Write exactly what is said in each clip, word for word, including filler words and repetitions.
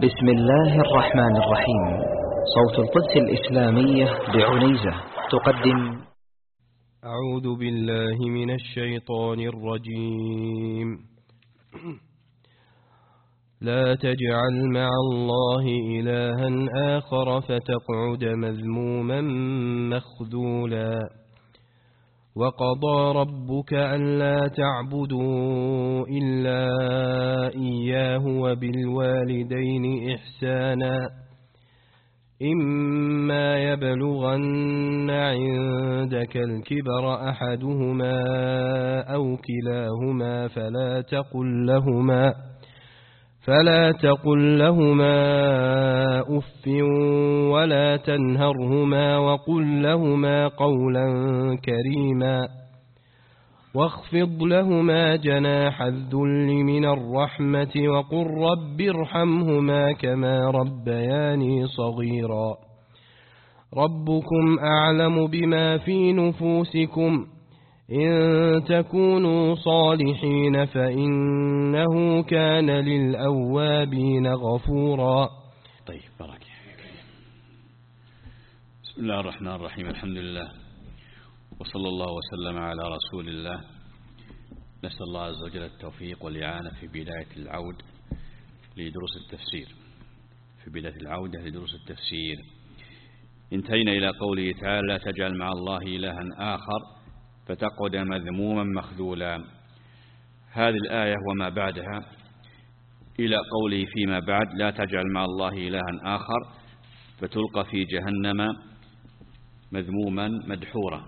بسم الله الرحمن الرحيم. صوت القدس الإسلامية بعنيزة تقدم. أعوذ بالله من الشيطان الرجيم. لا تجعل مع الله إلها آخر فتقعد مذموما مخذولا. وقضى ربك ألا تعبدوا إلا إياه وبالوالدين إحسانا إما يبلغن عندك الكبر أحدهما أو كلاهما فلا تقل لهما فلا تقل لهما أف ولا تنهرهما وقل لهما قولا كريما واخفض لهما جناح الذل من الرحمة وقل رب ارحمهما كما ربياني صغيرا. ربكم أعلم بما في نفوسكم إن تكونوا صالحين فإنه كان للأوابين غفورا. طيب بارك. بسم الله الرحمن الرحيم. الحمد لله وصلى الله وسلم على رسول الله. نسأل الله عز وجل التوفيق والإعانة في بداية العود لدروس التفسير في بداية العودة لدروس التفسير. انتهينا إلى قوله تعالى: لا تجعل مع الله إلها آخر فتقعد مذموما مخذولا. هذه الآية وما بعدها إلى قوله فيما بعد: لا تجعل مع الله إلها آخر فتلقى في جهنم مذموما مدحورا.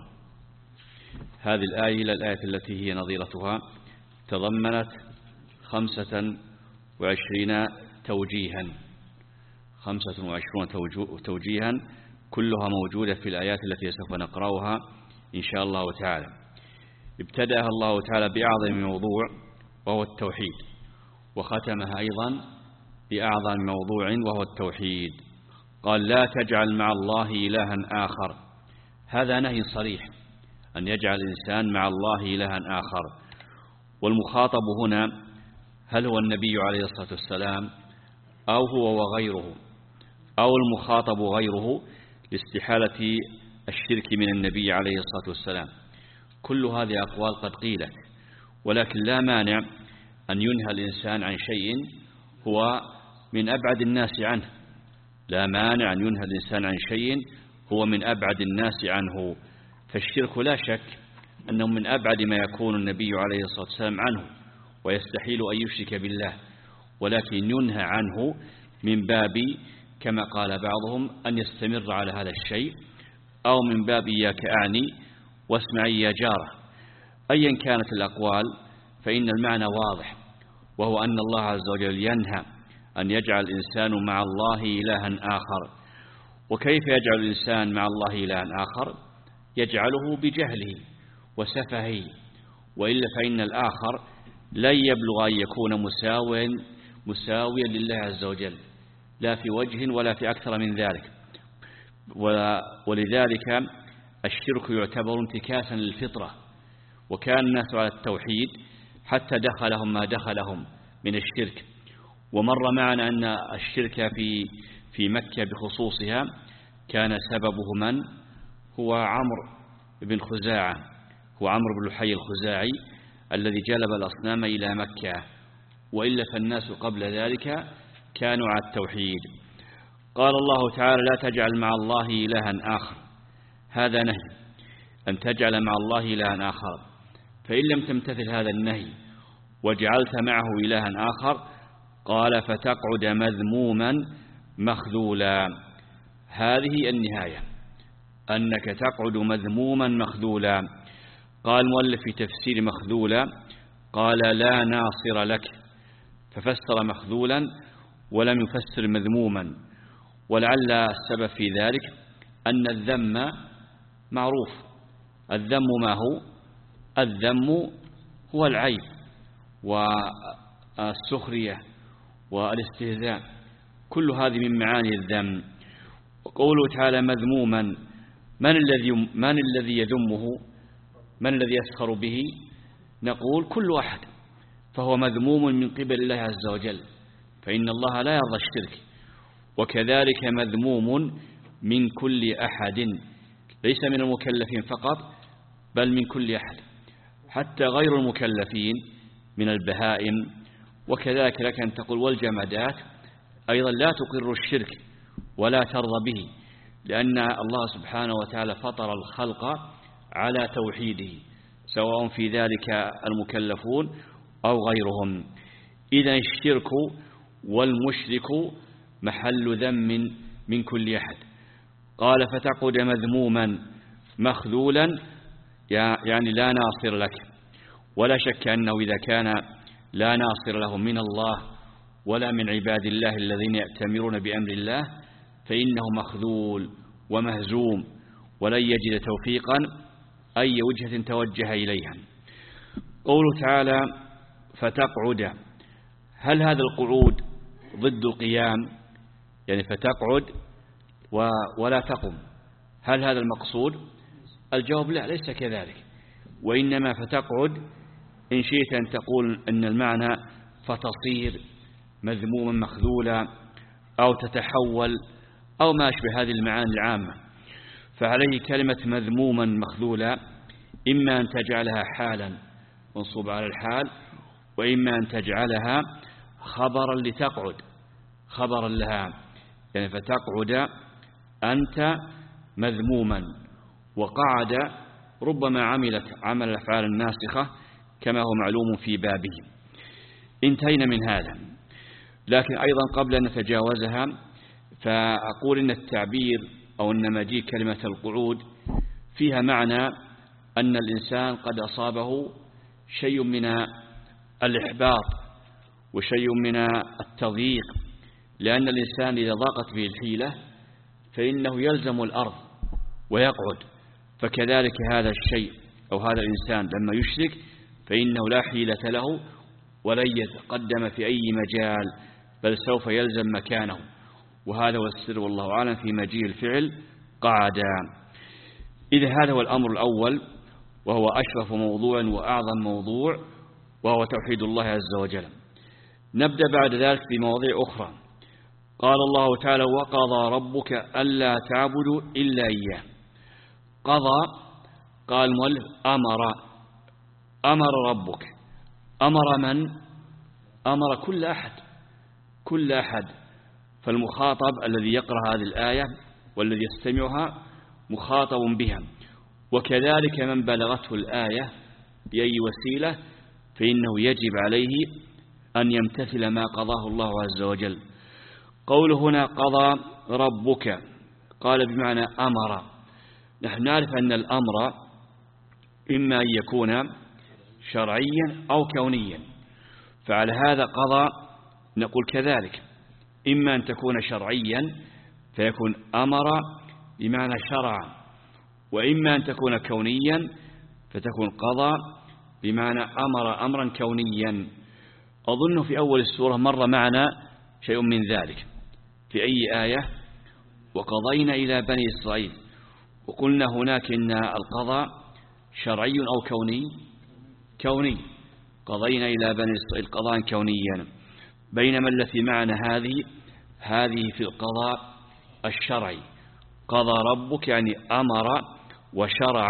هذه الآية إلى الآية التي هي نظيرتها تضمنت خمسة وعشرين توجيها خمسة وعشرون توجيها كلها موجودة في الآيات التي سوف نقرأها إن شاء الله تعالى. ابتدأها الله تعالى بأعظم موضوع وهو التوحيد، وختمها أيضا بأعظم موضوع وهو التوحيد. قال: لا تجعل مع الله إلها آخر. هذا نهي صريح أن يجعل الإنسان مع الله إلها آخر. والمخاطب هنا هل هو النبي عليه الصلاة والسلام أو هو وغيره، أو المخاطب غيره لاستحالة الشرك من النبي عليه الصلاة والسلام. كل هذه أقوال قد قيلت، ولكن لا مانع أن ينهى الإنسان عن شيء هو من أبعد الناس عنه لا مانع أن ينهى الإنسان عن شيء هو من أبعد الناس عنه. فالشرك لا شك أنه من أبعد ما يكون النبي عليه الصلاة والسلام عنه، ويستحيل أن يشرك بالله، ولكن ينهى عنه من باب كما قال بعضهم أن يستمر على هذا الشيء، أو من باب إياك أعني واسمعي يا جارة. أيا كانت الأقوال فإن المعنى واضح، وهو أن الله عز وجل ينهى أن يجعل الإنسان مع الله إلها آخر. وكيف يجعل الإنسان مع الله إلها آخر؟ يجعله بجهله وسفهه، وإلا فإن الآخر لن يبلغ أن يكون مساويا مساويا لله عز وجل، لا في وجه ولا في أكثر من ذلك. ولذلك الشرك يعتبر انتكاسا للفطرة، وكان الناس على التوحيد حتى دخلهم ما دخلهم من الشرك. ومر معنا أن الشرك في في مكة بخصوصها كان سببه من؟ هو عمرو بن خزاعة هو عمرو بن لحي الخزاعي الذي جلب الأصنام إلى مكة، وإلا فالناس قبل ذلك كانوا على التوحيد. قال الله تعالى: لا تجعل مع الله إلها آخر. هذا نهي أن تجعل مع الله إلها آخر. فإن لم تمتثل هذا النهي وجعلت معه إلها آخر، قال: فتقعد مذموما مخذولا. هذه النهاية، أنك تقعد مذموما مخذولا. قال المؤلف في تفسير مخذولا: قال: لا ناصر لك. ففسر مخذولا ولم يفسر مذموما، ولعل السبب في ذلك أن الذم معروف. الذم ما هو؟ الذم هو العيب والسخرية والاستهزاء، كل هذه من معاني الذم. وقوله تعالى مذموما، من الذي من الذي يذمه؟ من الذي يسخر به؟ نقول كل أحد، فهو مذموم من قبل الله عز وجل. فإن الله لا يرضى الشرك. وكذلك مذموم من كل أحد، ليس من المكلفين فقط بل من كل أحد، حتى غير المكلفين من البهائم. وكذلك لك أن تقول والجمادات أيضا لا تقر الشرك ولا ترضى به، لأن الله سبحانه وتعالى فطر الخلق على توحيده، سواء في ذلك المكلفون أو غيرهم. إذا الشرك والمشرك محل ذم من كل أحد. قال فتقعد مذموما مخذولا، يعني لا ناصر لك. ولا شك أنه إذا كان لا ناصر له من الله ولا من عباد الله الذين يأتمرون بأمر الله فإنه مخذول ومهزوم، ولن يجد توفيقا أي وجهة توجه إليها. قوله تعالى فتقعد، هل هذا القعود ضد القيام؟ يعني فتقعد ولا تقم، هل هذا المقصود؟ الجواب لا، ليس كذلك. وإنما فتقعد إن شئت أن تقول أن المعنى فتصير مذموما مخذولا أو تتحول أو ما أشبه هذه المعاني العامة. فعليه كلمة مذموما مخذولا إما أن تجعلها حالا منصوب على الحال، وإما أن تجعلها خبرا لتقعد، خبرا لها، يعني فتقعد أنت مذموما. وقعد ربما عملت عمل الأفعال الناسخة كما هو معلوم في بابه. انتهينا من هذا. لكن أيضا قبل أن نتجاوزها فأقول إن التعبير أو أن مجيء كلمة القعود فيها معنى أن الإنسان قد أصابه شيء من الإحباط وشيء من التضييق، لأن الإنسان إذا ضاقت به الحيلة فإنه يلزم الأرض ويقعد. فكذلك هذا الشيء أو هذا الإنسان لما يشرك فإنه لا حيلة له ولن يتقدم في أي مجال، بل سوف يلزم مكانه. وهذا هو السر والله أعلم في مجيء الفعل قعدا. إذا هذا هو الأمر الأول، وهو أشرف موضوع وأعظم موضوع، وهو توحيد الله عز وجل. نبدأ بعد ذلك بمواضيع أخرى. قال الله تعالى وقضى ربك ألا تعبدوا إلا إياه. قضى، قال المؤلف أمر، أمر ربك. أمر من؟ أمر كل أحد، كل أحد. فالمخاطب الذي يقرأ هذه الآية والذي يستمعها مخاطب بها، وكذلك من بلغته الآية بأي وسيلة فإنه يجب عليه أن يمتثل ما قضاه الله عز وجل. قول هنا قضى ربك، قال بمعنى أمر. نحن نعرف أن الأمر إما أن يكون شرعيا أو كونيا، فعلى هذا قضى نقول كذلك، إما أن تكون شرعيا فيكون أمر بمعنى شرع، وإما أن تكون كونيا فتكون قضى بمعنى أمر أمرا كونيا. أظن في أول السورة مر معنا شيء من ذلك. في أي آية؟ وقضينا إلى بني إسرائيل، وقلنا هناك إن القضاء شرعي أو كوني؟ كوني. قضينا إلى بني إسرائيل قضاء كونيا، بينما التي معنا هذه هذه في القضاء الشرعي. قضى ربك يعني أمر وشرع.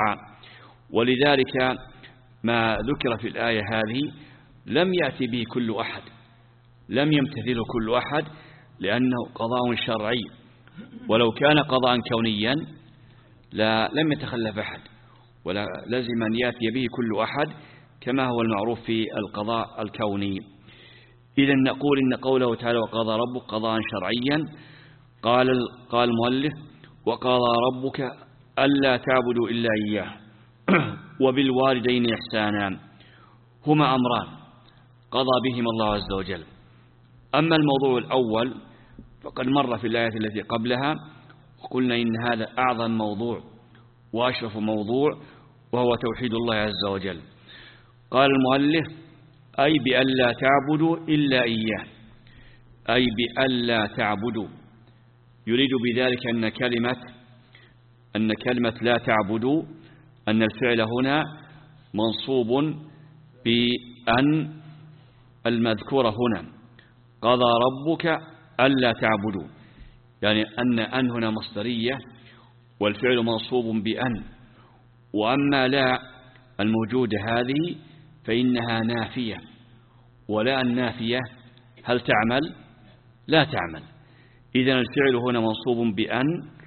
ولذلك ما ذكر في الآية هذه لم يأتي به كل أحد، لم يمتثله كل أحد، لأنه قضاء شرعي. ولو كان قضاء كونيا لا لم يتخلف أحد، ولا لازم أن يأتي به كل أحد كما هو المعروف في القضاء الكوني. إذا نقول إن قوله تعالى وقضى ربك قضاء شرعيا. قال قال المؤلف وقضى ربك ألا تعبدوا إلا إياه وبالوالدين إحسانا. هما أمران قضى بهما الله عز وجل. أما الموضوع الأول فقد مر في الآية التي قبلها، وقلنا إن هذا أعظم موضوع وأشرف موضوع، وهو توحيد الله عز وجل. قال المؤلف أي بألا تعبدوا إلا إياه، أي بألا تعبدوا. يريد بذلك أن كلمة أن كلمة لا تعبدوا أن الفعل هنا منصوب بأن المذكورة هنا. قضى ربك ألا تعبدوا، يعني أن أن هنا مصدرية والفعل منصوب بأن، وأما لا الموجودة هذه فإنها نافية، ولا النافية هل تعمل؟ لا تعمل. إذن الفعل هنا منصوب بأن،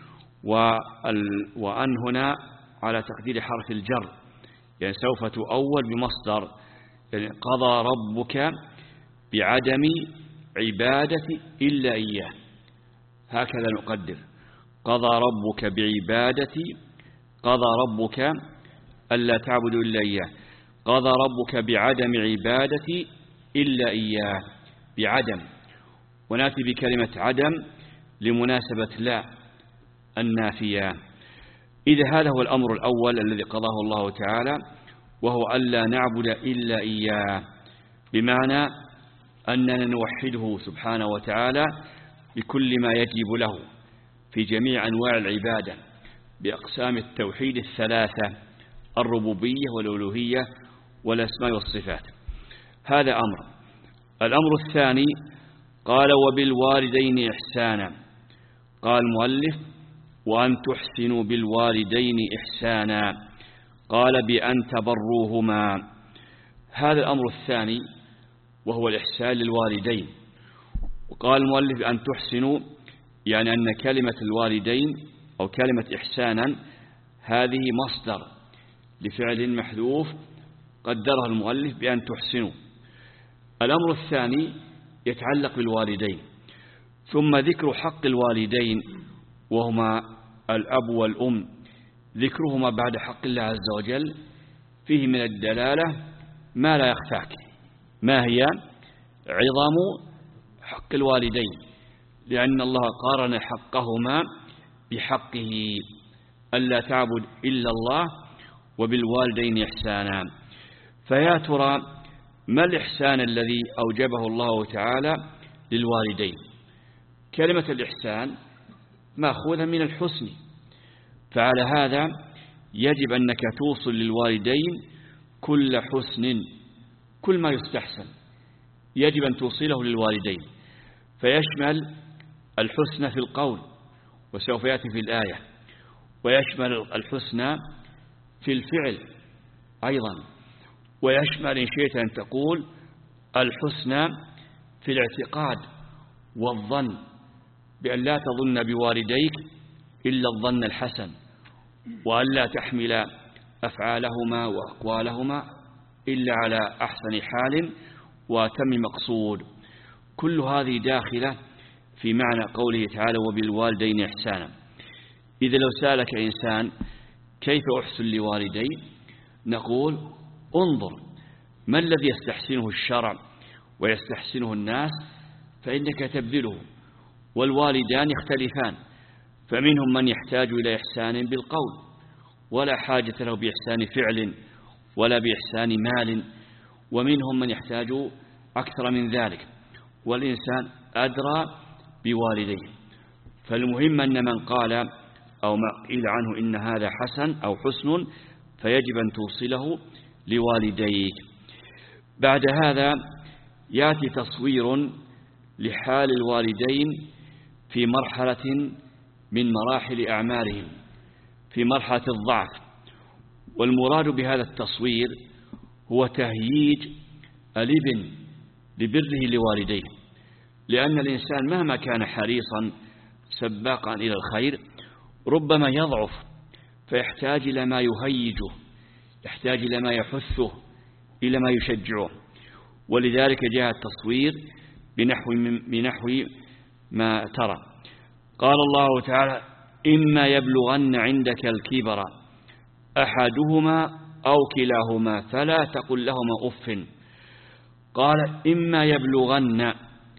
وأن هنا على تقدير حرف الجر، يعني سوف تؤول بمصدر، يعني قضى ربك بعدم عبادة إلا إياه، هكذا نقدر. قضى ربك بعبادة، قضى ربك ألا تعبدوا إلا إياه، قضى ربك بعدم عبادة إلا إياه، بعدم، ونأتي بكلمة عدم لمناسبة لا النافية. إذا هذا هو الأمر الأول الذي قضاه الله تعالى، وهو ألا نعبد إلا إياه، بمعنى أننا نوحده سبحانه وتعالى بكل ما يجب له في جميع أنواع العبادة بأقسام التوحيد الثلاثة: الربوبية والألوهية والأسماء والصفات. هذا أمر. الأمر الثاني قال وبالوالدين إحسانا. قال المؤلف وأن تحسنوا بالوالدين إحسانا، قال بأن تبروهما. هذا الأمر الثاني وهو الإحسان للوالدين. وقال المؤلف أن تحسنوا، يعني أن كلمة الوالدين أو كلمة إحسانا هذه مصدر لفعل محذوف قدرها المؤلف بأن تحسنوا. الأمر الثاني يتعلق بالوالدين، ثم ذكر حق الوالدين وهما الأب والأم، ذكرهما بعد حق الله عز وجل فيه من الدلالة ما لا يخفاك. ما هي؟ عظم حق الوالدين، لأن الله قارن حقهما بحقه ألا تعبد إلا الله وبالوالدين إحسانا. فيا ترى ما الإحسان الذي أوجبه الله تعالى للوالدين؟ كلمة الإحسان مأخوذة من الحسن، فعلى هذا يجب أنك توصل للوالدين كل حسن، كل ما يستحسن يجب أن توصله للوالدين، فيشمل الحسن في القول وسوف يأتي في الآية، ويشمل الحسن في الفعل أيضا، ويشمل إن شئت أن تقول الحسن في الاعتقاد والظن، بأن لا تظن بوالديك إلا الظن الحسن، وأن لا تحمل أفعالهما وأقوالهما إلا على أحسن حال وأتم مقصود. كل هذه داخلة في معنى قوله تعالى وبالوالدين إحسانا. إذا لو سألك إنسان كيف أحسن لوالدي، نقول انظر ما الذي يستحسنه الشرع ويستحسنه الناس فإنك تبذله. والوالدان يختلفان، فمنهم من يحتاج إلى إحسان بالقول ولا حاجة له بإحسان فعل ولا بإحسان مال، ومنهم من يحتاج أكثر من ذلك، والإنسان أدرى بوالديه. فالمهم أن من قال أو ما قيل عنه إن هذا حسن أو حسن فيجب أن توصله لوالديك. بعد هذا يأتي تصوير لحال الوالدين في مرحلة من مراحل أعمارهم، في مرحلة الضعف. والمراد بهذا التصوير هو تهييج الابن لبره لوالديه، لأن الإنسان مهما كان حريصا سباقا إلى الخير ربما يضعف، فيحتاج إلى ما يهيجه، يحتاج إلى ما يحثه، إلى ما يشجعه. ولذلك جاء التصوير بنحو, بنحو ما ترى. قال الله تعالى إما يبلغن عندك الكبر أحدهما أو كلاهما فلا تقل لهما أف. قال إما يبلغن،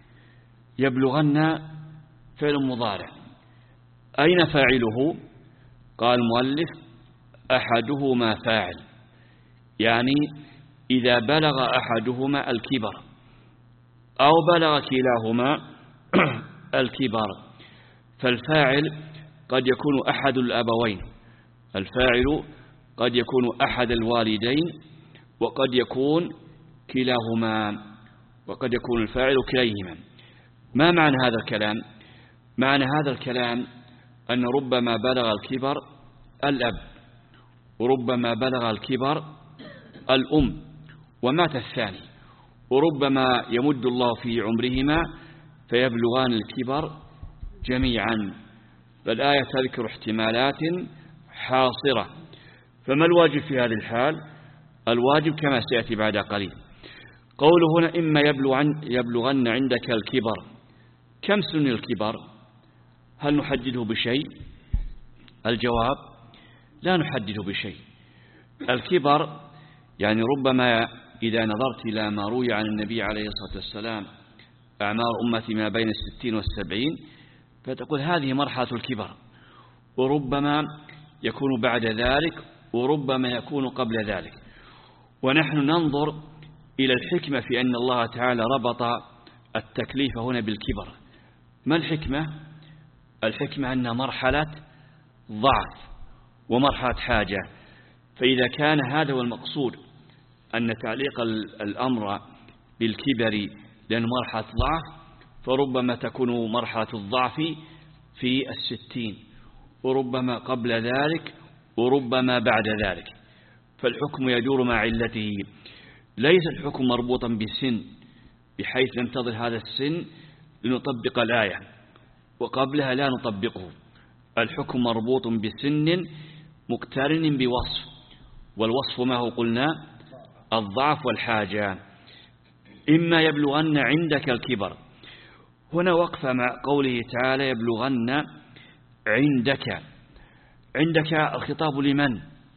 يبلغن فعل مضارع، أين فاعله؟ قال المؤلف أحدهما فاعل، يعني إذا بلغ أحدهما الكبر أو بلغ كلاهما الكبر، فالفاعل قد يكون أحد الأبوين، الفاعل قد يكون أحد الوالدين وقد يكون كلاهما، وقد يكون الفاعل كليهما. ما معنى هذا الكلام؟ معنى هذا الكلام أن ربما بلغ الكبر الأب، وربما بلغ الكبر الأم ومات الثاني، وربما يمد الله في عمرهما فيبلغان الكبر جميعا. فالآية تذكر احتمالات حاصرة. فما الواجب في هذه الحال؟ الواجب كما سيأتي بعد قليل. قوله هنا إما يبلغن, يبلغن عندك الكبر. كم سن الكبر؟ هل نحدده بشيء؟ الجواب لا نحدده بشيء. الكبر يعني ربما إذا نظرت إلى ما روي عن النبي عليه الصلاة والسلام أعمار أمتي ما بين الستين والسبعين، فتقول هذه مرحلة الكبر، وربما يكون بعد ذلك، وربما يكون قبل ذلك. ونحن ننظر إلى الحكمة في أن الله تعالى ربط التكليف هنا بالكبر. ما الحكمة؟ الحكمة أن مرحلة ضعف ومرحلة حاجة. فإذا كان هذا هو المقصود، أن تعليق الأمر بالكبر لأن مرحلة ضعف، فربما تكون مرحلة الضعف في الستين، وربما قبل ذلك، وربما بعد ذلك. فالحكم يدور مع علته. ليس الحكم مربوطا بسن بحيث ننتظر هذا السن لنطبق الآية وقبلها لا نطبقه. الحكم مربوط بسن مقترن بوصف، والوصف ما هو قلنا الضعف والحاجة. إما يبلغن عندك الكبر. هنا وقفة مع قوله تعالى يبلغن عندك. عندك الخطاب لمن؟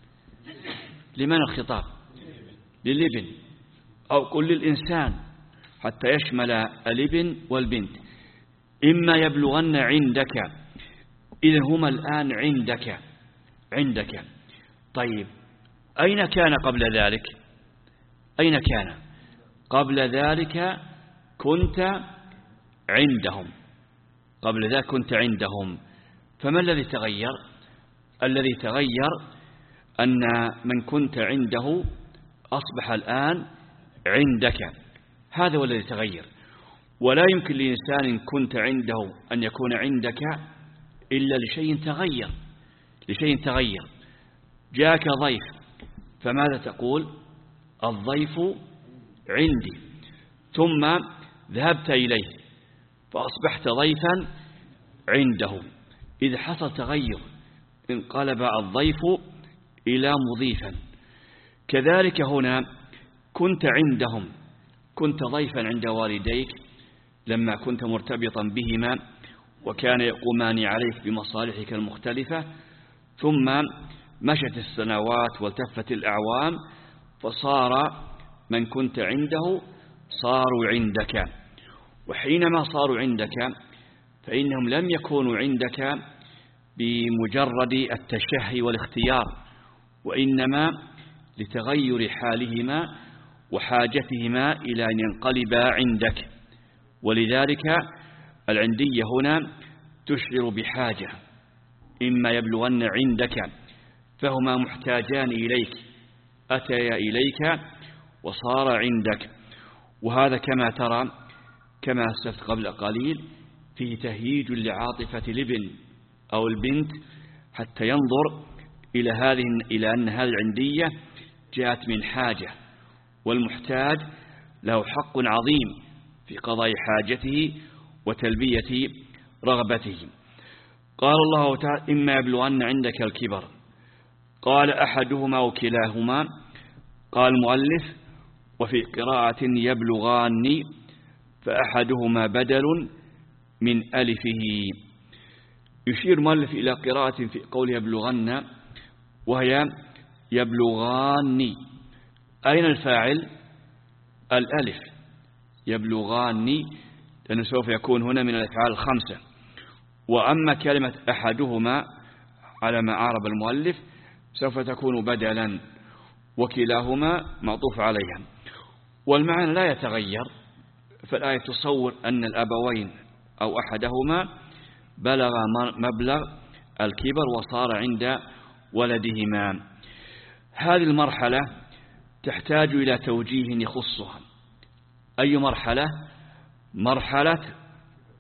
لمن الخطاب؟ للابن، أو قل للإنسان حتى يشمل الابن والبنت. إما يبلغن عندك، إذن هما الآن عندك عندك. طيب أين كان قبل ذلك؟ أين كان قبل ذلك؟ كنت عندهم. قبل ذلك كنت عندهم. فما الذي تغير؟ الذي تغير أن من كنت عنده أصبح الآن عندك. هذا هو الذي تغير. ولا يمكن لإنسان كنت عنده أن يكون عندك إلا لشيء تغير. لشيء تغير. جاءك ضيف، فماذا تقول؟ الضيف عندي. ثم ذهبت إليه فأصبحت ضيفا عنده. إذا حصل تغير انقلب الضيف إلى مضيفا. كذلك هنا كنت عندهم، كنت ضيفا عند والديك لما كنت مرتبطا بهما وكان يقومان عليك بمصالحك المختلفة، ثم مشت السنوات والتفت الأعوام فصار من كنت عنده صاروا عندك. وحينما صاروا عندك فإنهم لم يكونوا عندك بمجرد التشهي والاختيار، وإنما لتغير حالهما وحاجتهما إلى أن ينقلبا عندك. ولذلك العندية هنا تشعر بحاجة. إما يبلغن عندك، فهما محتاجان إليك، أتيا إليك وصار عندك. وهذا كما ترى كما أسلفت قبل قليل فيه تهييج لعاطفة الابن أو البنت حتى ينظر إلى هذه إلى أن هذه العندية جاءت من حاجة، والمحتاج له حق عظيم في قضاء حاجته وتلبية رغبته. قال الله تعالى إما يبلغن عندك الكبر. قال أحدهما وكلاهما. قال المؤلف وفي قراءة يبلغان، فأحدهما بدل من ألفه. يشير المؤلف إلى قراءة في قول يبلغن وهي يبلغان. أين الفاعل؟ الألف. يبلغان لأنه سوف يكون هنا من الأفعال الخمسة. وأما كلمة أحدهما على ما أعرب المؤلف سوف تكون بدلا، وكلاهما معطوف عليها، والمعنى لا يتغير. فالآية تصور أن الأبوين أو أحدهما بلغ مبلغ الكبر وصار عند ولدهما. هذه المرحلة تحتاج إلى توجيه يخصها. أي مرحلة؟ مرحلة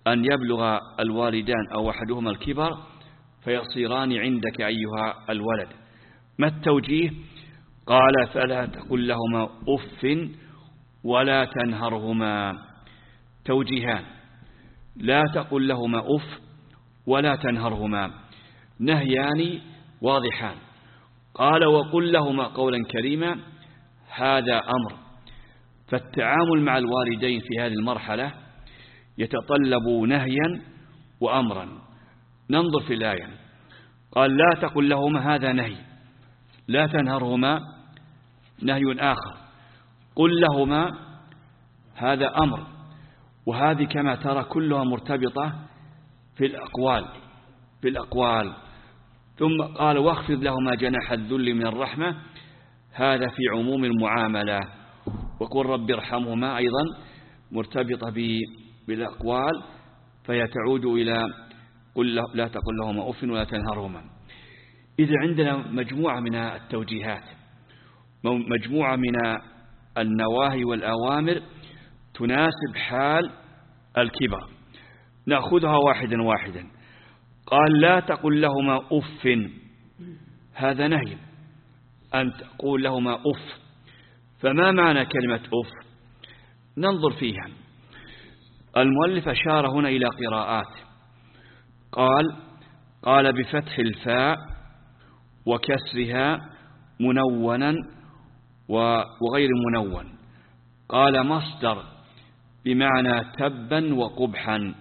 أن يبلغ الوالدان أو أحدهما الكبر فيصيران عندك أيها الولد. ما التوجيه؟ قال فلا تقل لهما أف ولا تنهرهما. توجيهان: لا تقل لهما أف ولا تنهرهما، نهيان واضحان. قال وقل لهما قولا كريما، هذا أمر. فالتعامل مع الوالدين في هذه المرحلة يتطلب نهيا وأمرا. ننظر في الآية. قال لا تقل لهما، هذا نهي. لا تنهرهما نهي آخر. قل لهما هذا أمر. وهذه كما ترى كلها مرتبطة في الأقوال في الأقوال ثم قال واخفض لهما جناح الذل من الرحمة، هذا في عموم المعاملة. وقل رب ارحمهما أيضا مرتبطة بالأقوال، فيتعود إلى قل لا تقل لهما أف ولا تنهرهما. إذا عندنا مجموعة من التوجيهات، مجموعة من النواهي والأوامر تناسب حال الكبر، نأخذها واحدا واحدا. قال لا تقل لهما أف، هذا نهي أن تقول لهما أف. فما معنى كلمة أف؟ ننظر فيها. المؤلف أشار هنا إلى قراءات. قال قال بفتح الفاء وكسرها منونا وغير منون. قال مصدر بمعنى تبا وقبحا.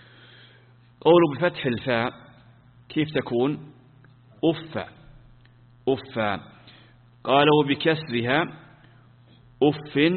قول بفتح الفاء كيف تكون؟ أف أف. قال وبكسرها أف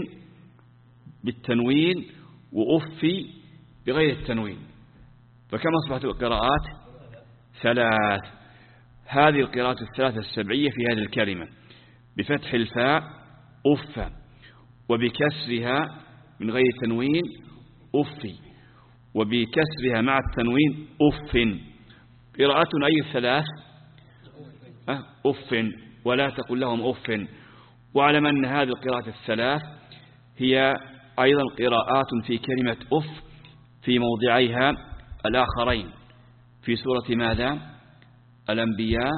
بالتنوين وأفي بغير التنوين. فكم أصبحت القراءات؟ ثلاث. هذه القراءات الثلاثة السبعية في هذه الكلمة: بفتح الفاء أف، وبكسرها من غير تنوين أفي، وبكسرها مع التنوين أف. قراءة أي الثلاث؟ أف. ولا تقل لهم أف. واعلم أن هذه القراءات الثلاث هي أيضا قراءات في كلمة أف في موضعيها الآخرين في سورة ماذا؟ الأنبياء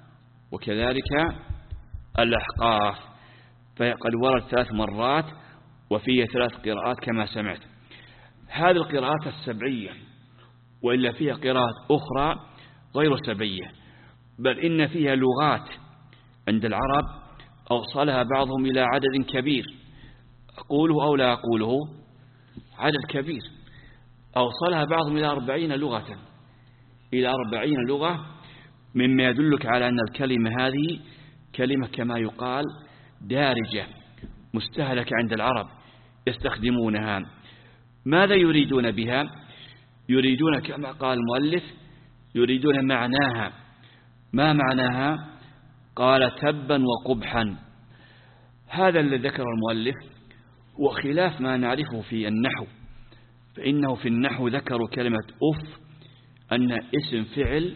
وكذلك الأحقاف، فقد ورد ثلاث مرات وفيه ثلاث قراءات كما سمعت. هذه القراءات السبعية، وإلا فيها قراءات أخرى غير سبعية، بل إن فيها لغات عند العرب أوصلها بعضهم إلى عدد كبير. أقوله أو لا أقوله؟ عدد كبير. أوصلها بعضهم إلى أربعين لغة إلى أربعين لغة، مما يدلك على أن الكلمة هذه كلمة كما يقال دارجة مستهلكة عند العرب يستخدمونها. ماذا يريدون بها؟ يريدون كما قال المؤلف يريدون معناها. ما معناها؟ قال تبا وقبحا. هذا الذي ذكر المؤلف هو خلاف ما نعرفه في النحو، فإنه في النحو ذكروا كلمة أف أن اسم فعل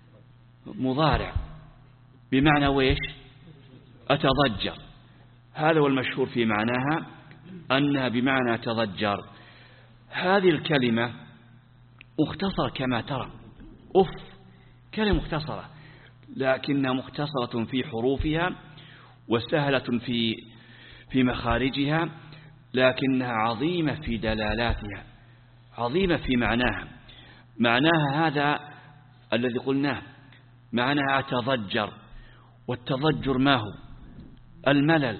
مضارع بمعنى ويش؟ أتضجر. هذا هو المشهور في معناها، أنها بمعنى تضجر. هذه الكلمة مختصرة كما ترى، أف كلمة مختصرة، لكنها مختصرة في حروفها وسهلة في في مخارجها، لكنها عظيمة في دلالاتها، عظيمة في معناها. معناها هذا الذي قلناه، معناها أتضجر. والتضجر ما هو؟ الملل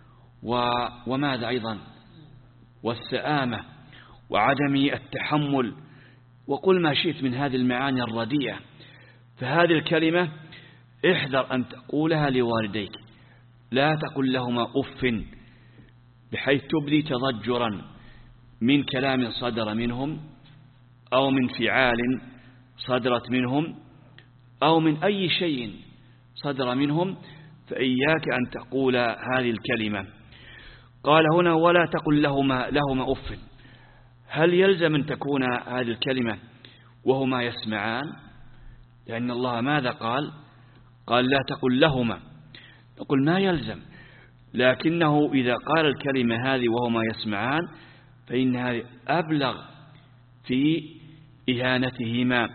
وماذا أيضا؟ والسآمة وعدم التحمل، وقل ما شئت من هذه المعاني الرديئة. فهذه الكلمة احذر أن تقولها لوالديك. لا تقل لهما أف بحيث تبدي تضجرا من كلام صدر منهم أو من فعال صدرت منهم أو من أي شيء صدر منهم، فإياك أن تقول هذه الكلمة. قال هنا ولا تقل لهما لهما أف. هل يلزم أن تكون هذه الكلمة وهما يسمعان؟ لأن الله ماذا قال؟ قال لا تقل لهما. نقول ما يلزم، لكنه إذا قال الكلمة هذه وهما يسمعان فإنها أبلغ في إهانتهما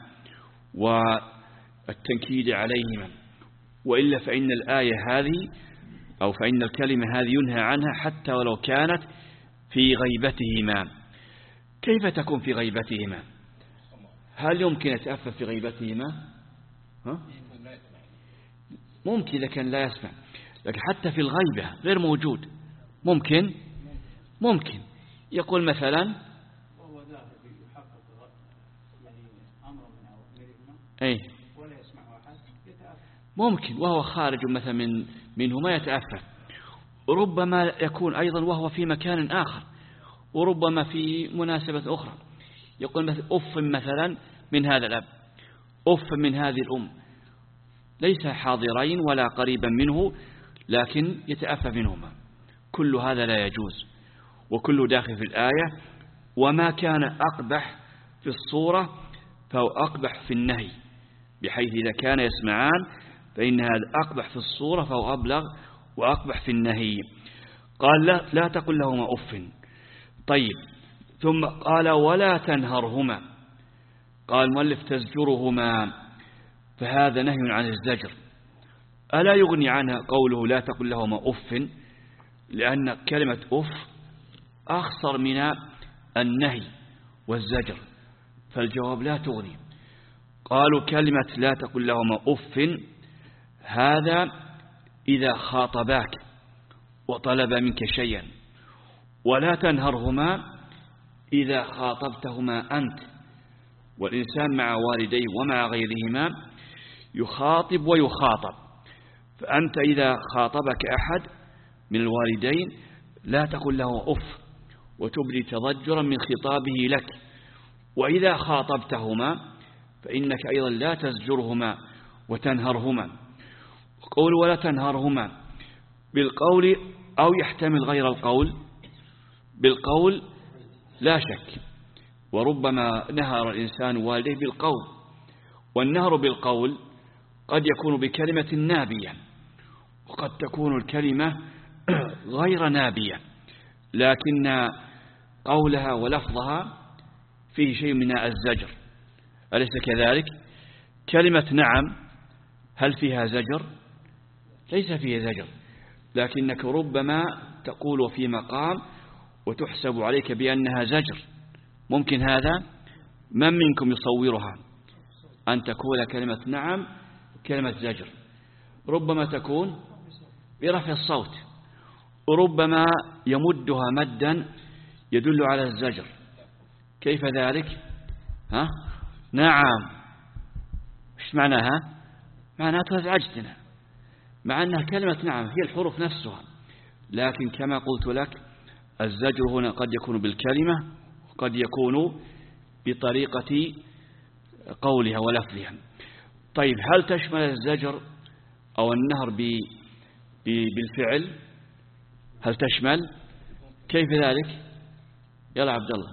والتنكيد عليهما، وإلا فإن الآية هذه أو فإن الكلمة هذه ينهى عنها حتى ولو كانت في غيبتهما. كيف تكون في غيبتهما؟ هل يمكن يتأفف في غيبتهما؟ ها؟ ممكن إذا كان لا يسمع، لكن حتى في الغيبة غير موجود. ممكن ممكن يقول مثلا أي ممكن وهو خارج مثلا من منه ما يتأفف، وربما يكون أيضا وهو في مكان آخر، وربما في مناسبة أخرى يقول مثلا أف مثلا من هذا الأب، أف من هذه الأم، ليس حاضرين ولا قريبا منه لكن يتأفف منهما. كل هذا لا يجوز، وكله داخل في الآية. وما كان أقبح في الصورة فهو أقبح في النهي، بحيث إذا كان يسمعان فإن هذا أقبح في الصورة فهو أبلغ وأقبح في النهي. قال لا, لا تقل لهما أف. طيب، ثم قال ولا تنهرهما. قال مؤلف تزجرهما، فهذا نهي عن الزجر. ألا يغني عنها قوله لا تقل لهما أف، لأن كلمة أف أخصر من النهي والزجر، فالجواب لا تغني. قالوا كلمة لا تقل لهما أف هذا إذا خاطباك وطلب منك شيئا، ولا تنهرهما إذا خاطبتهما أنت. والإنسان مع والديه ومع غيرهما يخاطب ويخاطب، فأنت إذا خاطبك أحد من الوالدين لا تقل له أف وتبدي تضجرا من خطابه لك، وإذا خاطبتهما فإنك أيضا لا تزجرهما وتنهرهما. قول ولا تنهرهما بالقول أو يحتمل غير القول. بالقول لا شك، وربما نهر الإنسان والديه بالقول، والنهر بالقول قد يكون بكلمة نابية، وقد تكون الكلمة غير نابية لكن قولها ولفظها فيه شيء من الزجر، أليس كذلك؟ كلمة نعم هل فيها زجر؟ ليس فيها زجر، لكنك ربما تقول في مقام وتحسب عليك بأنها زجر. ممكن هذا؟ من منكم يصورها أن تكون كلمة نعم كلمة زجر؟ ربما تكون برفع الصوت، وربما يمدها مدا يدل على الزجر. كيف ذلك؟ ها؟ نعم، ايش معناها؟ معناها تزعجتنا، مع أنها كلمة نعم هي الحروف نفسها، لكن كما قلت لك الزجر هنا قد يكون بالكلمة وقد يكون بطريقة قولها ولفظها. طيب، هل تشمل الزجر أو النهر بالفعل؟ هل تشمل؟ كيف ذلك؟ يلا عبد الله.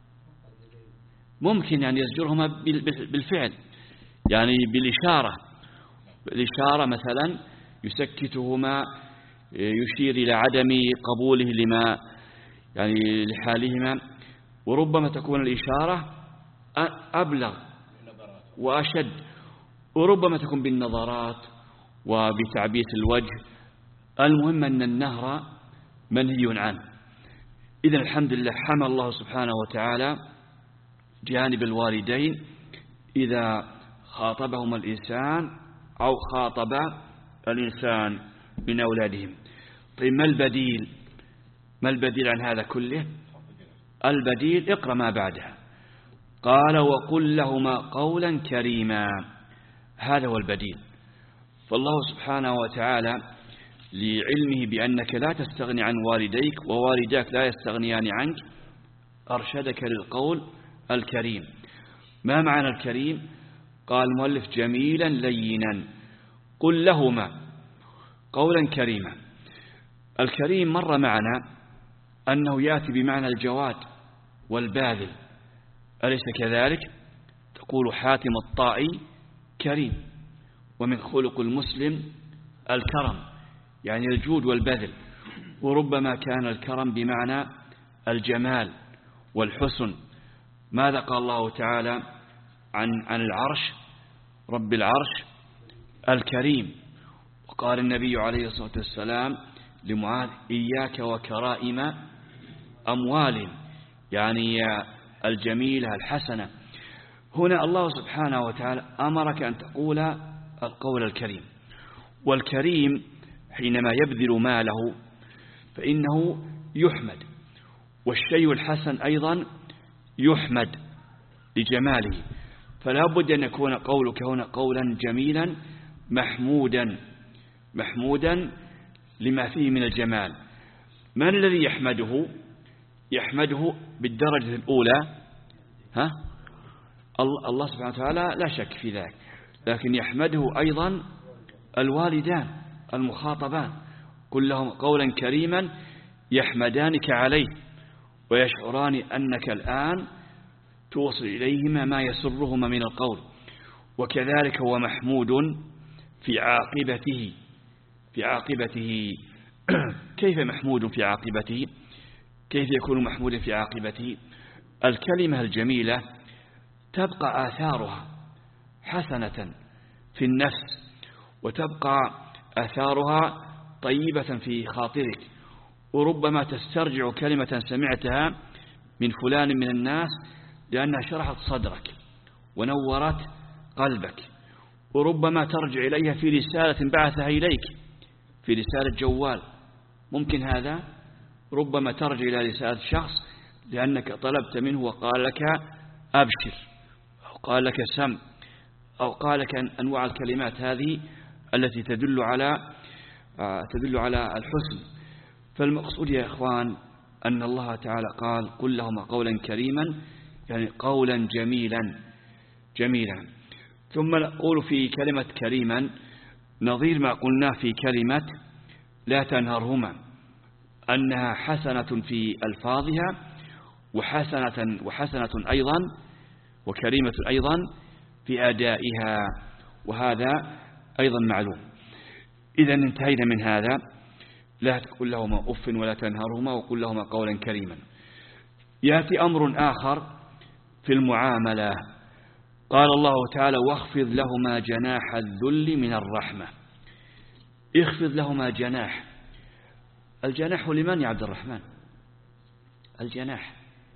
ممكن يعني يزجرهما بالفعل، يعني بالإشارة. الإشارة مثلا يسكتهما، يشير إلى عدم قبوله لما يعني لحالهما. وربما تكون الإشارة أبلغ وأشد، وربما تكون بالنظرات وبتعبية الوجه. المهم أن النهر منهي عنه. إذن الحمد لله حمى الله سبحانه وتعالى جانب الوالدين إذا خاطبهم الإنسان أو خاطب الإنسان من أولادهم. طيب، ما البديل؟ ما البديل عن هذا كله؟ البديل اقرأ ما بعدها. قال وقل لهما قولا كريما. هذا هو البديل. فالله سبحانه وتعالى لعلمه بأنك لا تستغني عن والديك ووالداك لا يستغنيان عنك أرشدك للقول الكريم. ما معنى الكريم؟ قال المؤلف جميلا لينا. قل لهما قولا كريما. الكريم مر معنا أنه يأتي بمعنى الجواد والباذل، أليس كذلك؟ تقول حاتم الطائي كريم، ومن خلق المسلم الكرم، يعني الجود والبذل. وربما كان الكرم بمعنى الجمال والحسن. ماذا قال الله تعالى عن عن العرش رب العرش الكريم. وقال النبي عليه الصلاة والسلام لمعاذ إياك وكرائم أموال، يعني الجميلة الحسنة. هنا الله سبحانه وتعالى أمرك أن تقول القول الكريم، والكريم حينما يبذل ماله فإنه يحمد، والشيء الحسن أيضا يحمد لجماله، فلا بد أن يكون قولك هنا قولا جميلا محمودا محمودا لما فيه من الجمال. من الذي يحمده؟ يحمده بالدرجة الأولى ها؟ الله سبحانه وتعالى لا شك في ذلك، لكن يحمده أيضا الوالدان المخاطبان، قل لهم قولا كريما يحمدانك عليه ويشعران أنك الآن توصل إليهما ما يسرهما من القول. وكذلك هو محمود في عاقبته في عاقبته كيف محمود في عاقبته؟ كيف يكون محمودا في عاقبته؟ الكلمة الجميلة تبقى آثارها حسنة في النفس، وتبقى آثارها طيبة في خاطرك، وربما تسترجع كلمة سمعتها من فلان من الناس لأنها شرحت صدرك ونورت قلبك، وربما ترجع إليها في رسالة بعثها إليك في رسالة جوال، ممكن هذا. ربما ترجع إلى رسالة شخص لأنك طلبت منه وقال لك أبشر، أو قال لك سم، أو قال لك أنواع الكلمات هذه التي تدل على تدل على الحسن. فالمقصود يا إخوان أن الله تعالى قال قل لهم قولا كريما، يعني قولا جميلا جميلا. ثم نقول في كلمة كريما نظير ما قلناه في كلمة لا تنهرهما، أنها حسنة في ألفاظها وحسنة, وحسنة أيضا وكريمة أيضا في أدائها، وهذا أيضا معلوم. إذا انتهينا من هذا، لا تقل لهما أف ولا تنهرهما وقل لهما قولا كريما. يأتي أمر آخر في المعاملة، قال الله تعالى واخفض لهما جناح الذل من الرحمة. اخفض لهما جناح، الجناح لمن يا عبد الرحمن؟ الجناح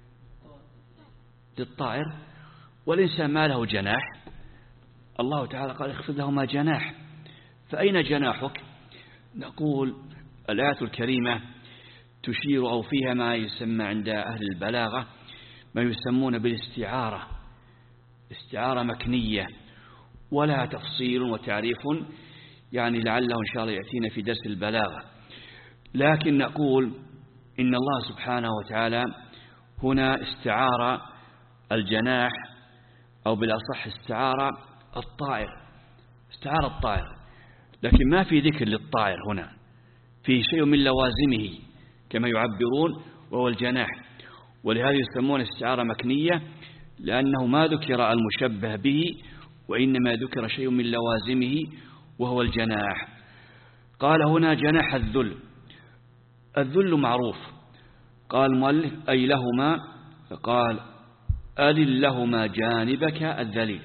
للطائر، والإنسان ما له جناح. الله تعالى قال اخفض لهما جناح، فأين جناحك؟ نقول الآية الكريمة تشير أو فيها ما يسمى عند أهل البلاغة ما يسمون بالاستعارة، استعارة مكنية ولا تفصيل وتعريف، يعني لعله إن شاء الله يأتينا في درس البلاغة. لكن نقول إن الله سبحانه وتعالى هنا استعار الجناح، أو بالأصح استعار الطائر، استعار الطائر، لكن ما في ذكر للطائر هنا، فيه شيء من لوازمه كما يعبرون وهو الجناح، ولهذا يسمون استعارة مكنية، لأنه ما ذكر المشبه به وإنما ذكر شيء من لوازمه وهو الجناح. قال هنا جناح الذل، الذل معروف، قال المؤلف أي لهما، قال أذل لهما جانبك الذليل.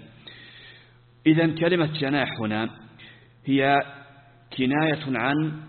إذن كلمة جناح هنا هي كناية عن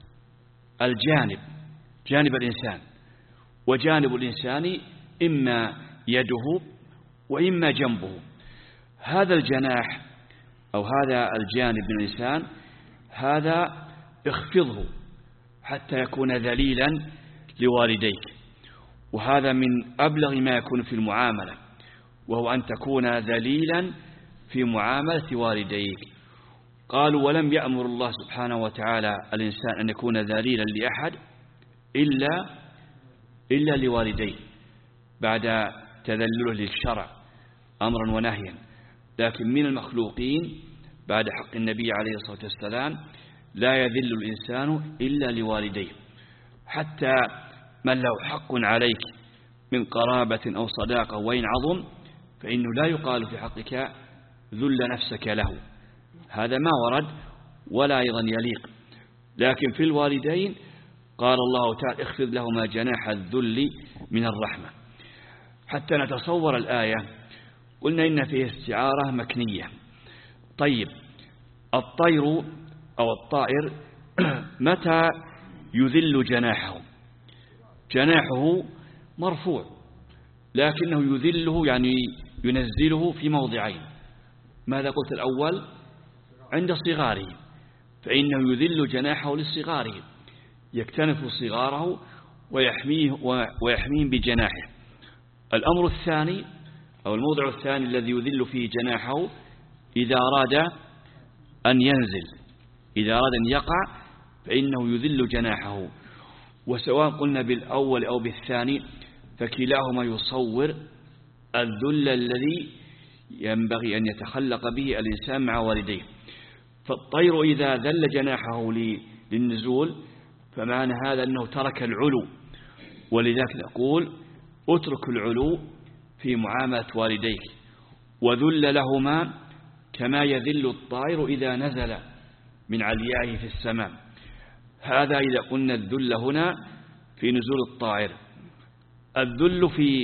الجانب، جانب الإنسان، وجانب الإنسان إما يده وإما جنبه. هذا الجناح أو هذا الجانب من الإنسان هذا اخفضه حتى يكون ذليلا لوالديك، وهذا من أبلغ ما يكون في المعاملة، وهو أن تكون ذليلا في معاملة والديك. قالوا ولم يأمر الله سبحانه وتعالى الإنسان أن يكون ذليلا لأحد إلا إلا لوالديه بعد تذلله للشرع أمرا ونهيا، لكن من المخلوقين بعد حق النبي عليه الصلاة والسلام لا يذل الإنسان إلا لوالديه، حتى من له حق عليك من قرابة أو صداقة وإن عظم فإنه لا يقال في حقك ذل نفسك له، هذا ما ورد ولا أيضا يليق. لكن في الوالدين قال الله تعالى اخفض لهما جناح الذل من الرحمة، حتى نتصور الآية قلنا إن فيه استعارة مكنية. طيب الطير أو الطائر متى يذل جناحه؟ جناحه مرفوع لكنه يذله يعني ينزله في موضعين. ماذا قلت الأول؟ عند صغاره، فإنه يذل جناحه لصغاره، يكتنف صغاره ويحميه ويحميهم بجناحه. الأمر الثاني أو الموضع الثاني الذي يذل فيه جناحه إذا أراد أن ينزل، إذا أراد أن يقع فإنه يذل جناحه. وسواء قلنا بالأول أو بالثاني فكلاهما يصور الذل الذي ينبغي أن يتخلق به الإنسان مع والديه. فالطير إذا ذل جناحه للنزول فمعنى هذا أنه ترك العلو، ولذلك نقول اترك العلو في معاملة والديك وذل لهما كما يذل الطائر إذا نزل من عليائه في السماء. هذا إذا قلنا الذل هنا في نزول الطائر. الذل في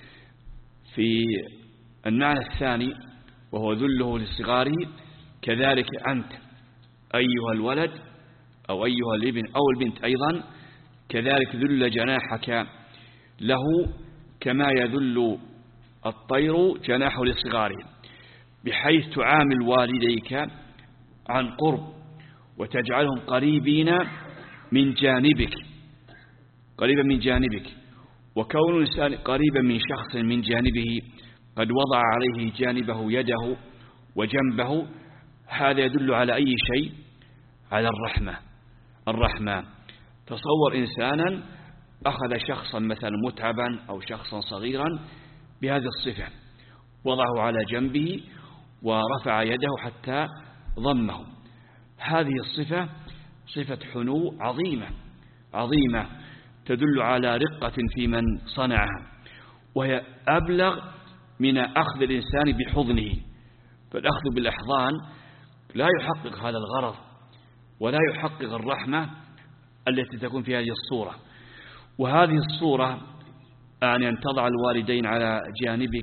في المعنى الثاني وهو ذله لصغاره، كذلك أنت أيها الولد أو أيها الابن أو البنت أيضا كذلك ذل جناحك له كما يذل الطير جناحه لصغاره، بحيث تعامل والديك عن قرب وتجعلهم قريبين من جانبك، قريبا من جانبك. وكون الإنسان قريبا من شخص من جانبه قد وضع عليه جانبه يده وجنبه، هذا يدل على أي شيء؟ على الرحمة. الرحمة تصور إنسانا أخذ شخصا مثلا متعبا أو شخصا صغيرا بهذه الصفة، وضعه على جنبه ورفع يده حتى ضمه. هذه الصفة صفة حنو عظيمة عظيمة تدل على رقة في من صنعها، وهي أبلغ من أخذ الإنسان بحضنه. فالأخذ بالأحضان لا يحقق هذا الغرض ولا يحقق الرحمة التي تكون في هذه الصورة. وهذه الصورة يعني أن تضع الوالدين على جانبك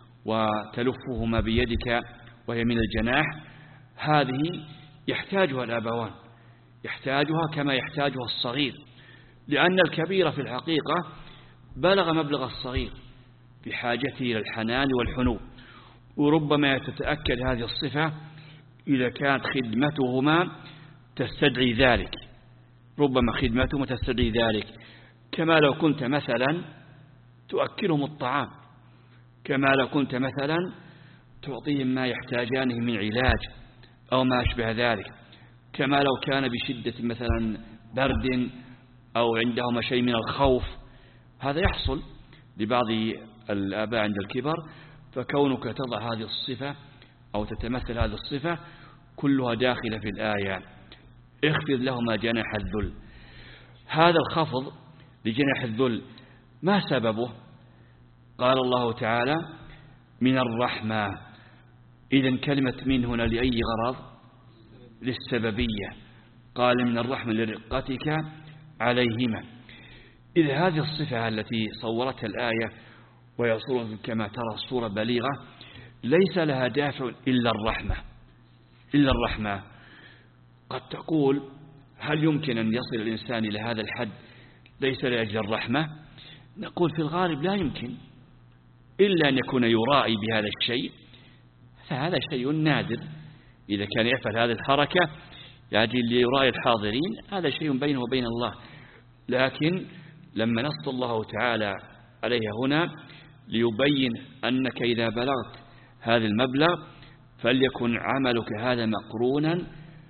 وتلفهما بيدك وهي من الجناح، هذه يحتاجها الأبوان، يحتاجها كما يحتاجها الصغير، لأن الكبير في الحقيقة بلغ مبلغ الصغير في حاجته إلى الحنان والحنو. وربما تتأكد هذه الصفة إذا كانت خدمتهما تستدعي ذلك، ربما خدمتهما تستدعي ذلك، كما لو كنت مثلا تؤكلهم الطعام، كما لو كنت مثلا تعطيهم ما يحتاجانه من علاج أو ما أشبه ذلك، كما لو كان بشدة مثلا برد أو عندهما شيء من الخوف. هذا يحصل لبعض الآباء عند الكبر، فكونك تضع هذه الصفة أو تتمثل هذه الصفة كلها داخلة في الآية. اخفض لهما جناح الذل. هذا الخفض لجناح الذل ما سببه؟ قال الله تعالى من الرحمة. إذن كلمة من هنا لأي غرض؟ للسببية. قال من الرحمة لرقتك عليهما. إذا هذه الصفة التي صورتها الآية وهي صورة كما ترى الصورة بليغة ليس لها دافع إلا الرحمة، إلا الرحمة. قد تقول هل يمكن أن يصل الإنسان إلى هذا الحد ليس لأجل الرحمة؟ نقول في الغالب لا يمكن، إلا أن يكون يرائي بهذا الشيء، فهذا شيء نادر. إذا كان يفعل هذه الحركة يجي ليرائي الحاضرين، هذا شيء بينه وبين الله. لكن لما نص الله تعالى عليها هنا ليبين أنك إذا بلغت هذا المبلغ فليكن عملك هذا مقرونا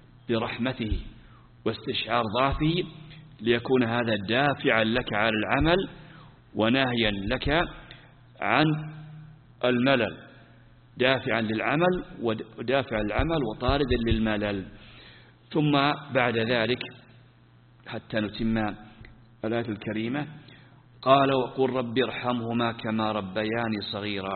برحمته واستشعار ضعفه، ليكون هذا دافعا لك على العمل وناهيا لك عن الملل، دافعا للعمل ودافعا للعمل وطاردا للملل. ثم بعد ذلك حتى نتم الآية الكريمة قال وقل رب ارحمهما كما ربياني صغيرا.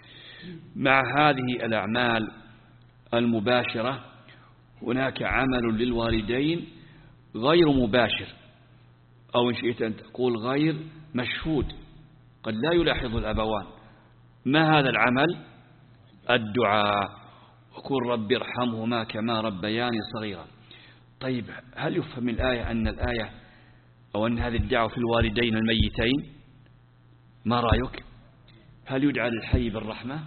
مع هذه الأعمال المباشرة هناك عمل للوالدين غير مباشر، أو إن شئت أن تقول غير مشهود، قد لا يلاحظ الأبوان. ما هذا العمل؟ الدعاء، وقل رب ارحمهما كما ربياني صغيرا. طيب هل يفهم من الآية أن الآية أو أن هذه الدعوة في الوالدين الميتين؟ ما رأيك؟ هل يدعى للحي بالرحمة؟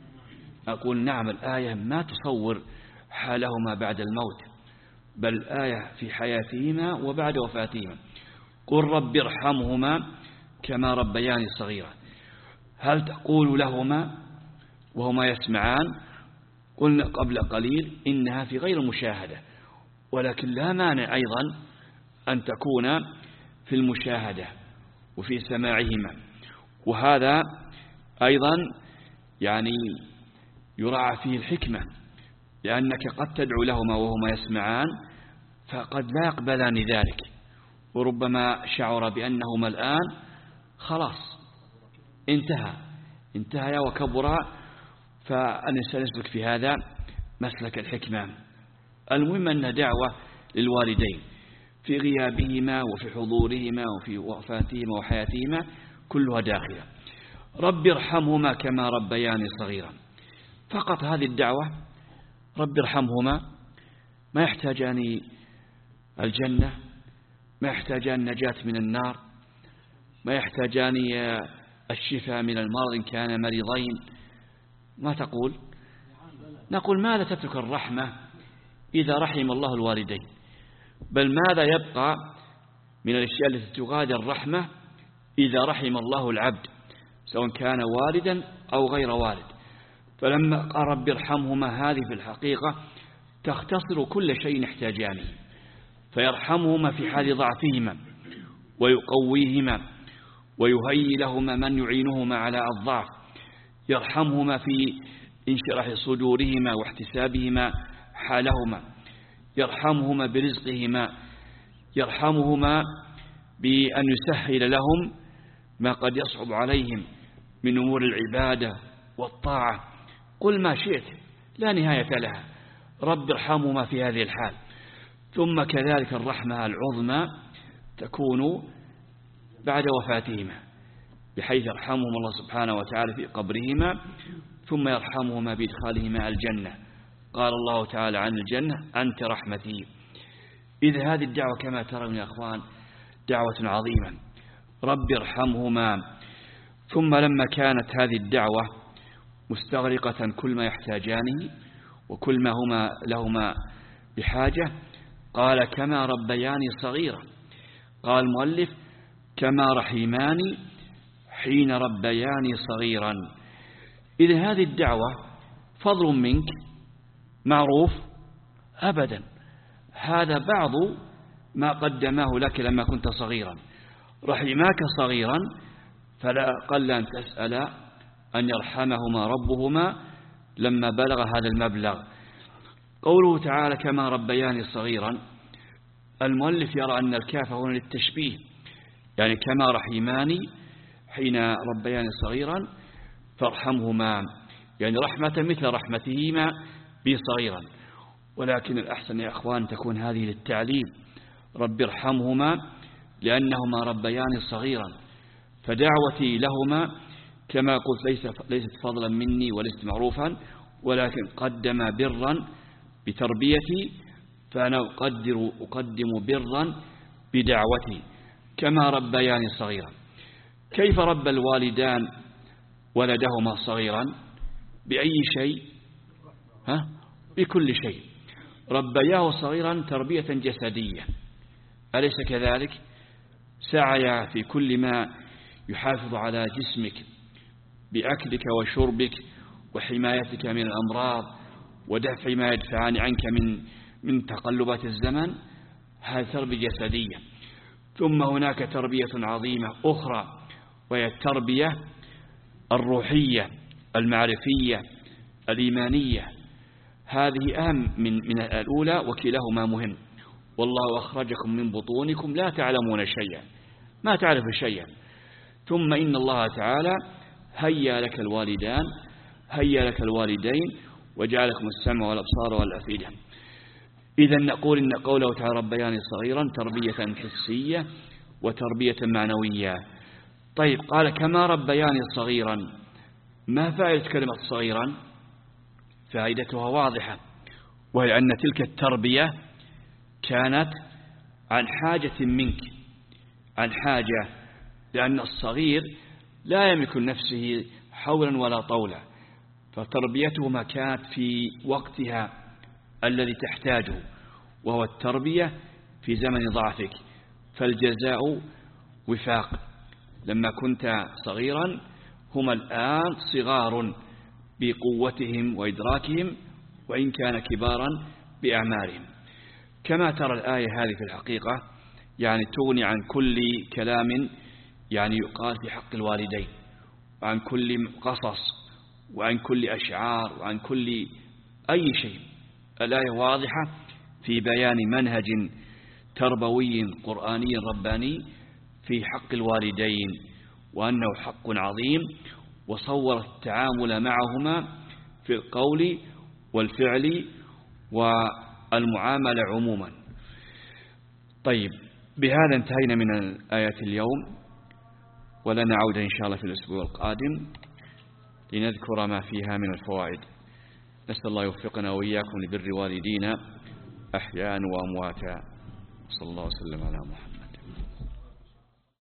أقول نعم، الآية ما تصور حالهما بعد الموت، بل الآية في حياتهما وبعد وفاتهما. قل رب ارحمهما كما ربياني صغيرا. هل تقول لهما وهما يسمعان؟ قلنا قبل قليل إنها في غير المشاهدة، ولكن لا مانع أيضا أن تكون في المشاهدة وفي سماعهما، وهذا أيضا يعني يراعى فيه الحكمة، لأنك قد تدعو لهما وهما يسمعان فقد لا يقبلان ذلك، وربما شعر بأنهما الآن خلاص انتهى انتهى وكبرا، فأنا سنسلك في هذا مسلك الحكمة. المهم أن دعوة للوالدين في غيابهما وفي حضورهما وفي وفاتهما وحياتهما كلها داخلة. رب ارحمهما كما ربياني صغيرا، فقط هذه الدعوة. رب ارحمهما، ما يحتاجان الجنة، ما يحتاجان النجاة من النار، ما يحتاجان الشفاء من المرض إن كان مريضين. ما تقول؟ نقول ماذا تترك الرحمة إذا رحم الله الوالدين؟ بل ماذا يبقى من الأشياء التي تغادر الرحمة إذا رحم الله العبد سواء كان والدا أو غير والد؟ فلما قال رب ارحمهما هذه في الحقيقة تختصر كل شيء يحتاجانه، فيرحمهما في حال ضعفهما ويقويهما ويهيئ لهما من يعينهما على الضعف، يرحمهما في انشراح صدورهما واحتسابهما حالهما، يرحمهما برزقهما، يرحمهما بأن يسهل لهم ما قد يصعب عليهم من أمور العبادة والطاعة. قل ما شئت لا نهاية لها، رب ارحمهما في هذه الحال. ثم كذلك الرحمة العظمى تكون بعد وفاتهما، بحيث يرحمهم الله سبحانه وتعالى في قبرهما ثم يرحمهما بإدخالهما الجنة. قال الله تعالى عن الجنة أنت رحمتي. إذا هذه الدعوة كما ترون يا أخوان دعوة عظيمة، رب ارحمهما. ثم لما كانت هذه الدعوة مستغرقة كل ما يحتاجانه وكل ما هما لهما بحاجة، قال كما ربياني صغيرا. قال المؤلف كما رحماني حين ربياني صغيرا. إذا هذه الدعوة فضل منك معروف أبدا، هذا بعض ما قدماه لك لما كنت صغيرا. رحماك صغيرا فلا أقل أن تسأل أن يرحمهما ربهما لما بلغ هذا المبلغ. قوله تعالى كما ربياني صغيرا، المؤلف يرى أن الكاف هنا للتشبيه، يعني كما رحماني حين ربياني صغيرا فارحمهما، يعني رحمة مثل رحمتهما بي صغيرا. ولكن الأحسن يا أخوان تكون هذه للتعليم، رب ارحمهما لأنهما ربياني صغيرا، فدعوتي لهما كما قلت ليست ليست فضلا مني وليست معروفا، ولكن قدم برا بتربيتي، فأنا أقدر أقدم برا بدعوتي كما ربياني صغيرا. كيف ربى الوالدان ولدهما صغيرا؟ بأي شيء؟ ها؟ بكل شيء. ربياه صغيرا تربية جسدية، أليس كذلك؟ سعيا في كل ما يحافظ على جسمك بأكلك وشربك وحمايتك من الأمراض ودفع ما يدفعان عنك من من تقلبات الزمن، هذه تربية جسدية. ثم هناك تربية عظيمة أخرى وهي التربية الروحية المعرفية الإيمانية، هذه أهم من من الأولى وكلاهما مهم. والله أخرجكم من بطونكم لا تعلمون شيئا، ما تعرف شيئا. ثم إن الله تعالى هيا لك الوالدان هيا لك الوالدين وجعلكم السمع والأبصار والأفئدة. إذا نقول إن قوله تعالى ربياني صغيرا تربية حسية وتربية معنوية. طيب قال كما ربياني صغيرا، ما فائدة كلمة صغيرا؟ فائدتها واضحة، وهي أن تلك التربية كانت عن حاجة منك، عن حاجة، لأن الصغير لا يملك نفسه حولا ولا طولا، فتربيته ما كانت في وقتها الذي تحتاجه، وهو التربية في زمن ضعفك. فالجزاء وفاق. لما كنت صغيرا هم الآن صغار بقوتهم وإدراكهم، وإن كان كبارا بأعمارهم. كما ترى الآية هذه في الحقيقة يعني تغني عن كل كلام يعني يقال في حق الوالدين، وعن كل قصص، وعن كل أشعار، وعن كل أي شيء. الآية واضحة في بيان منهج تربوي قرآني رباني في حق الوالدين، وأنه حق عظيم، وصور التعامل معهما في القول والفعل والمعاملة عموما. طيب، بهذا انتهينا من آيات اليوم، ولنا عودة إن شاء الله في الأسبوع القادم لنذكر ما فيها من الفوائد. نسأل الله يوفقنا وإياكم لبر والدينا أحياء وأمواتا. صلى الله وسلم على محمد.